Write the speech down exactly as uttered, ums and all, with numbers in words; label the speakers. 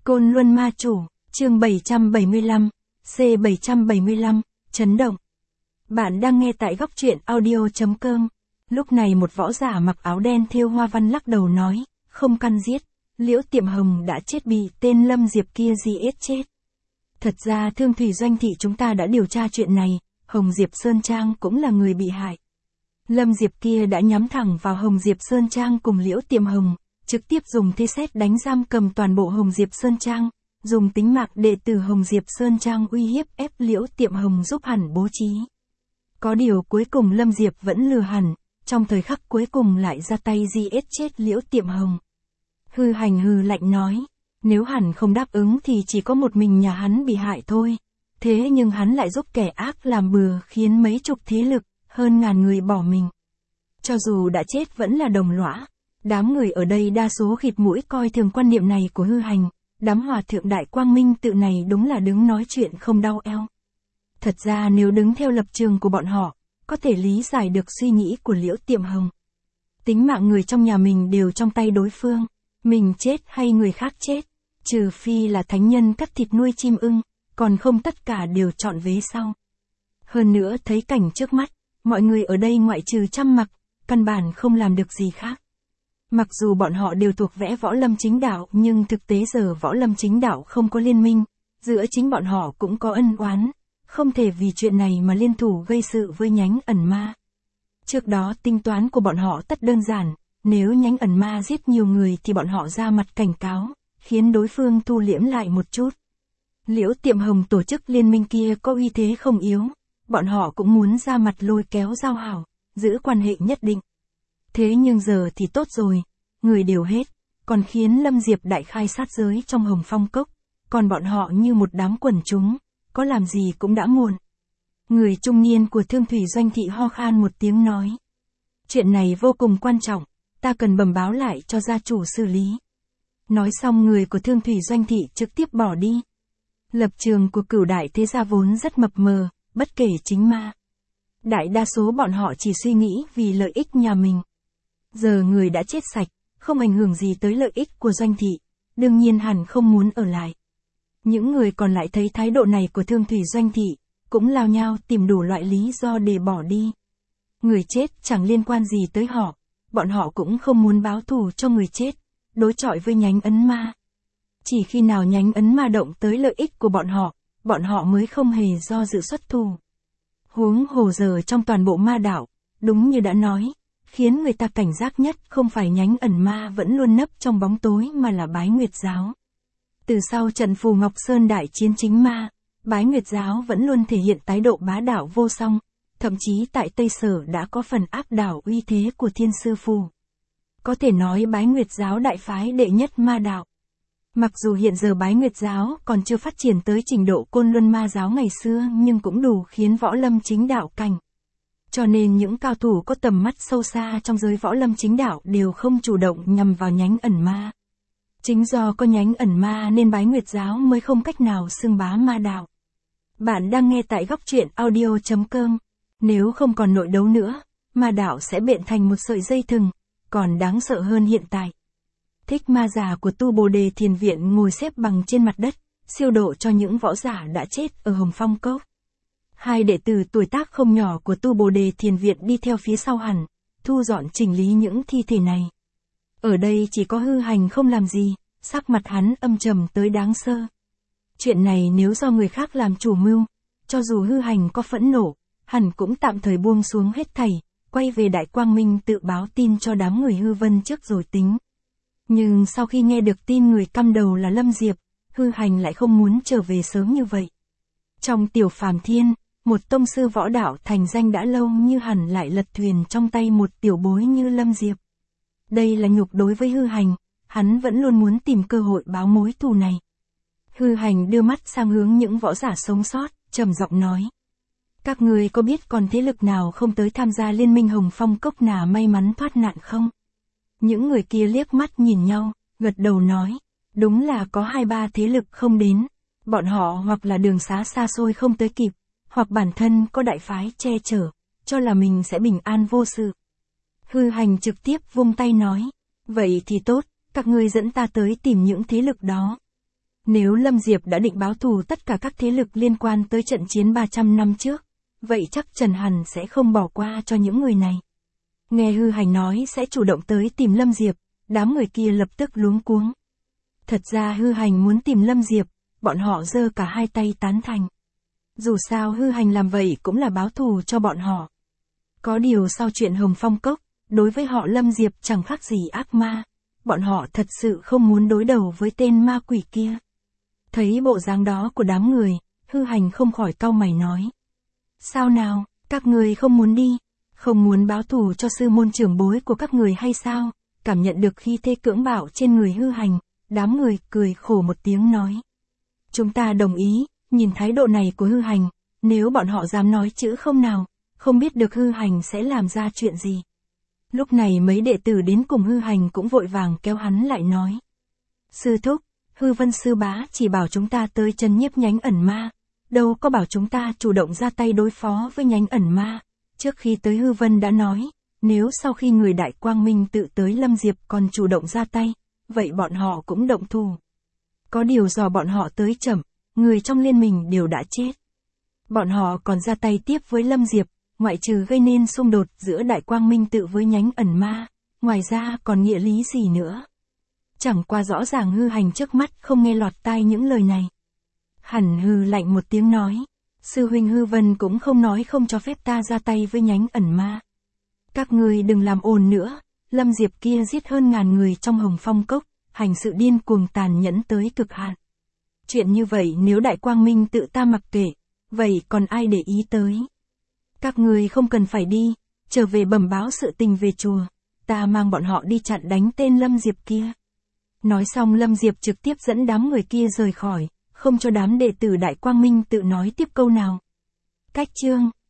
Speaker 1: Côn Luân Ma Chủ, chương bảy trăm bảy mươi lăm, C bảy trăm bảy mươi lăm, chấn động. Bạn đang nghe tại góc truyện audio chấm com. Lúc này một võ giả mặc áo đen thêu hoa văn lắc đầu nói, không căn giết, Liễu Tiệm Hồng đã chết bị tên Lâm Diệp kia giết chết. Thật ra Thương Thủy Doanh thị chúng ta đã điều tra chuyện này, Hồng Diệp Sơn Trang cũng là người bị hại. Lâm Diệp kia đã nhắm thẳng vào Hồng Diệp Sơn Trang cùng Liễu Tiệm Hồng, trực tiếp dùng thế xét đánh giam cầm toàn bộ Hồng Diệp Sơn Trang, dùng tính mạng đệ tử Hồng Diệp Sơn Trang uy hiếp ép Liễu Tiệm Hồng giúp hẳn bố trí. Có điều cuối cùng Lâm Diệp vẫn lừa hẳn, trong thời khắc cuối cùng lại ra tay giết chết Liễu Tiệm Hồng. Hư Hành hừ lạnh nói, nếu hẳn không đáp ứng thì chỉ có một mình nhà hắn bị hại thôi. Thế nhưng hắn lại giúp kẻ ác làm bừa khiến mấy chục thế lực, hơn ngàn người bỏ mình. Cho dù đã chết vẫn là đồng lõa. Đám người ở đây đa số khịt mũi coi thường quan niệm này của Hư Hành, đám hòa thượng đại quang minh tự này đúng là đứng nói chuyện không đau eo. Thật ra nếu đứng theo lập trường của bọn họ, có thể lý giải được suy nghĩ của Liễu Tiệm Hồng. Tính mạng người trong nhà mình đều trong tay đối phương, mình chết hay người khác chết, trừ phi là thánh nhân cắt thịt nuôi chim ưng, còn không tất cả đều chọn vế sau. Hơn nữa thấy cảnh trước mắt, mọi người ở đây ngoại trừ chăm mặc, căn bản không làm được gì khác. Mặc dù bọn họ đều thuộc vẽ võ lâm chính đạo nhưng thực tế giờ võ lâm chính đạo không có liên minh, giữa chính bọn họ cũng có ân oán, không thể vì chuyện này mà liên thủ gây sự với nhánh ẩn ma. Trước đó tính toán của bọn họ tất đơn giản, nếu nhánh ẩn ma giết nhiều người thì bọn họ ra mặt cảnh cáo, khiến đối phương thu liễm lại một chút. Liễu Tiệm Hồng tổ chức liên minh kia có uy thế không yếu, bọn họ cũng muốn ra mặt lôi kéo giao hảo, giữ quan hệ nhất định. Thế nhưng giờ thì tốt rồi, người đều hết, còn khiến Lâm Diệp đại khai sát giới trong Hồng Phong Cốc, còn bọn họ như một đám quần chúng, có làm gì cũng đã muộn. Người trung niên của Thương Thủy Doanh thị ho khan một tiếng nói. Chuyện này vô cùng quan trọng, ta cần bẩm báo lại cho gia chủ xử lý. Nói xong người của Thương Thủy Doanh thị trực tiếp bỏ đi. Lập trường của Cửu đại thế gia vốn rất mập mờ, bất kể chính ma. Đại đa số bọn họ chỉ suy nghĩ vì lợi ích nhà mình. Giờ người đã chết sạch, không ảnh hưởng gì tới lợi ích của Doanh thị, đương nhiên hẳn không muốn ở lại. Những người còn lại thấy thái độ này của Thương Thủy Doanh thị, cũng lao nhau tìm đủ loại lý do để bỏ đi. Người chết chẳng liên quan gì tới họ, bọn họ cũng không muốn báo thù cho người chết, đối chọi với nhánh ấn ma. Chỉ khi nào nhánh ấn ma động tới lợi ích của bọn họ, bọn họ mới không hề do dự xuất thù. Huống hồ giờ trong toàn bộ ma đạo, đúng như đã nói, khiến người ta cảnh giác nhất không phải nhánh ẩn ma vẫn luôn nấp trong bóng tối mà là Bái Nguyệt Giáo. Từ sau trận Phù Ngọc Sơn đại chiến chính ma, Bái Nguyệt Giáo vẫn luôn thể hiện thái độ bá đạo vô song, thậm chí tại Tây Sở đã có phần áp đảo uy thế của Thiên Sư Phù. Có thể nói Bái Nguyệt Giáo đại phái đệ nhất ma đạo. Mặc dù hiện giờ Bái Nguyệt Giáo còn chưa phát triển tới trình độ Côn Luân Ma Giáo ngày xưa nhưng cũng đủ khiến võ lâm chính đạo cảnh. Cho nên những cao thủ có tầm mắt sâu xa trong giới võ lâm chính đạo đều không chủ động nhằm vào nhánh ẩn ma. Chính do có nhánh ẩn ma nên Bái Nguyệt Giáo mới không cách nào xưng bá ma đạo. Bạn đang nghe tại góc truyện audio chấm com. Nếu không còn nội đấu nữa, ma đạo sẽ变thành một sợi dây thừng, còn đáng sợ hơn hiện tại. Thích ma giả của Tu Bồ Đề Thiền Viện ngồi xếp bằng trên mặt đất, siêu độ cho những võ giả đã chết ở Hồng Phong Cốc. Hai đệ tử tuổi tác không nhỏ của Tu Bồ Đề Thiền Viện đi theo phía sau hẳn, thu dọn chỉnh lý những thi thể này. Ở đây chỉ có Hư Hành không làm gì, sắc mặt hắn âm trầm tới đáng sợ. Chuyện này nếu do người khác làm chủ mưu, cho dù Hư Hành có phẫn nộ, hẳn cũng tạm thời buông xuống hết thảy, quay về Đại Quang Minh tự báo tin cho đám người Hư Vân trước rồi tính. Nhưng sau khi nghe được tin người căm đầu là Lâm Diệp, Hư Hành lại không muốn trở về sớm như vậy. Trong Tiểu Phàm Thiên, một tông sư võ đạo thành danh đã lâu như hẳn lại lật thuyền trong tay một tiểu bối như Lâm Diệp. Đây là nhục đối với Hư Hành, hắn vẫn luôn muốn tìm cơ hội báo mối thù này. Hư Hành đưa mắt sang hướng những võ giả sống sót, trầm giọng nói. Các người có biết còn thế lực nào không tới tham gia liên minh Hồng Phong Cốc nào may mắn thoát nạn không? Những người kia liếc mắt nhìn nhau, gật đầu nói. Đúng là có hai ba thế lực không đến. Bọn họ hoặc là đường xá xa xôi không tới kịp, hoặc bản thân có đại phái che chở, cho là mình sẽ bình an vô sự. Hư Hành trực tiếp vung tay nói. Vậy thì tốt, các ngươi dẫn ta tới tìm những thế lực đó. Nếu Lâm Diệp đã định báo thù tất cả các thế lực liên quan tới trận chiến ba trăm năm trước, vậy chắc Trần Hàn sẽ không bỏ qua cho những người này. Nghe Hư Hành nói sẽ chủ động tới tìm Lâm Diệp, đám người kia lập tức luống cuống. Thật ra Hư Hành muốn tìm Lâm Diệp, bọn họ giơ cả hai tay tán thành. Dù sao Hư Hành làm vậy cũng là báo thù cho bọn họ. Có điều sau chuyện Hồng Phong Cốc, đối với họ Lâm Diệp chẳng khác gì ác ma. Bọn họ thật sự không muốn đối đầu với tên ma quỷ kia. Thấy bộ dáng đó của đám người, Hư Hành không khỏi cau mày nói. Sao nào, các người không muốn đi, không muốn báo thù cho sư môn trưởng bối của các người hay sao? Cảm nhận được khí thế cưỡng bạo trên người Hư Hành, đám người cười khổ một tiếng nói. Chúng ta đồng ý, nhìn thái độ này của Hư Hành, nếu bọn họ dám nói chữ không nào, không biết được Hư Hành sẽ làm ra chuyện gì. Lúc này mấy đệ tử đến cùng Hư Hành cũng vội vàng kéo hắn lại nói. Sư thúc, Hư Vân sư bá chỉ bảo chúng ta tới trấn nhiếp nhánh ẩn ma, đâu có bảo chúng ta chủ động ra tay đối phó với nhánh ẩn ma. Trước khi tới Hư Vân đã nói, nếu sau khi người Đại Quang Minh tự tới Lâm Diệp còn chủ động ra tay, vậy bọn họ cũng động thủ. Có điều do bọn họ tới chậm, người trong liên minh đều đã chết. Bọn họ còn ra tay tiếp với Lâm Diệp, ngoại trừ gây nên xung đột giữa Đại Quang Minh tự với nhánh ẩn ma, ngoài ra còn nghĩa lý gì nữa. Chẳng qua rõ ràng Hư Hành trước mắt không nghe lọt tai những lời này. Hẳn hừ lạnh một tiếng nói, sư huynh Hư Vân cũng không nói không cho phép ta ra tay với nhánh ẩn ma. Các người đừng làm ồn nữa, Lâm Diệp kia giết hơn ngàn người trong Hồng Phong Cốc, hành sự điên cuồng tàn nhẫn tới cực hạn. Chuyện như vậy nếu Đại Quang Minh tự ta mặc kệ, vậy còn ai để ý tới. Các người không cần phải đi, trở về bẩm báo sự tình về chùa, ta mang bọn họ đi chặn đánh tên Lâm Diệp kia. Nói xong Lâm Diệp trực tiếp dẫn đám người kia rời khỏi, không cho đám đệ tử Đại Quang Minh tự nói tiếp câu nào. Cách chương